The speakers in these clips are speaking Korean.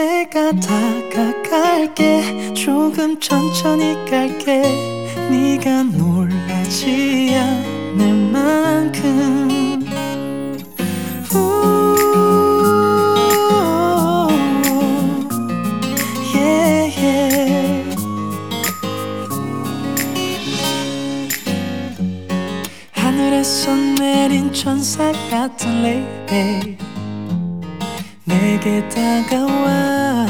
내가 다가갈게. 조금 천천히 갈게. 네가 놀라지 않을 만큼. yeah, yeah. 하늘에서 내린 천사 같은 lady 내게 다가와.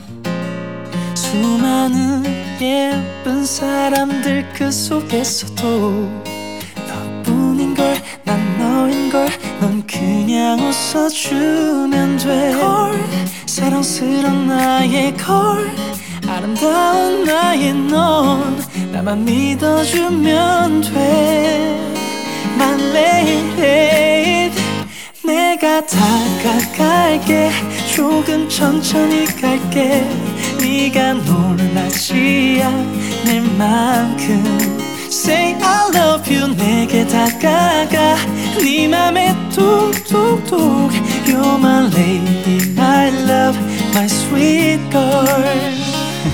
수많은 예쁜 사람들 그 속에서도 너뿐인걸, 난 너인걸. 넌 그냥 웃어주면 돼. 걸, 사랑스러운 나의 걸, 아름다운 나의 넌, 나만 믿어주면 돼. My lady, 내가 다가갈게. 조금 천천히 갈게. 네가 놀라지 않을 만큼. Say I love you. 내게 다가가. 네 맘에 툭툭툭. You're my lady, my love, my sweet girl.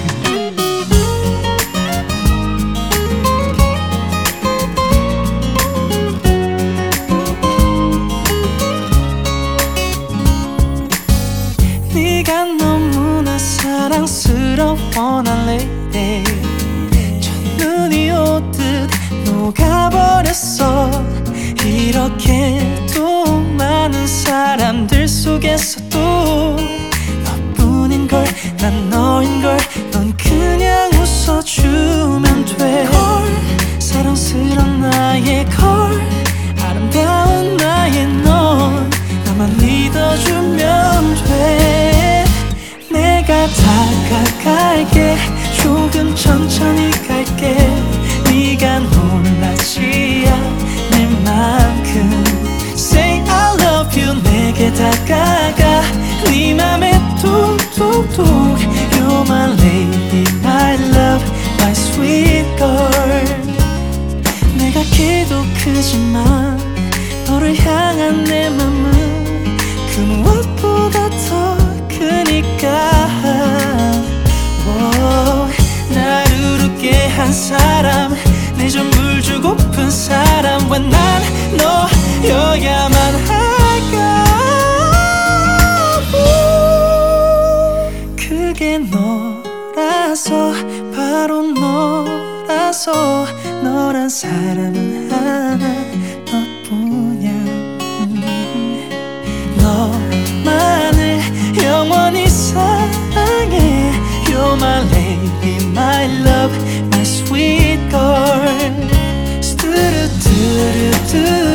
네가 너무나 사랑스러워 난 lady. 첫눈이 오듯 녹아버렸어. 이렇게도 많은 사람들 속에서도 너뿐인걸, 난 너인걸. 넌 그냥 웃어주면 돼. 걸, 사랑스러운 나의 걸, 아름다운 나의 넌, 나만 믿어주면 돼. 내가 다가갈게. 조금 천천히 갈게. 네가 놀라지 않을 만큼. Say I love you. 내게 다가가. 네 맘에 툭툭툭. You're my lady, my love, my sweet girl. 내가 키도 크지만 너를 향한 내 맘은 그 무엇보다 더 크니까. 나를 웃게 한 사람, 내 전부를 주고픈 사람. 왜 난 너여야만 할까. 그게 너라서, 바로 너라서. 너란 사람은 하나 너뿐이야. 너만을 영원히 사랑해. You're my lady, my love, my sweet girl. 스투루뚜루뚜.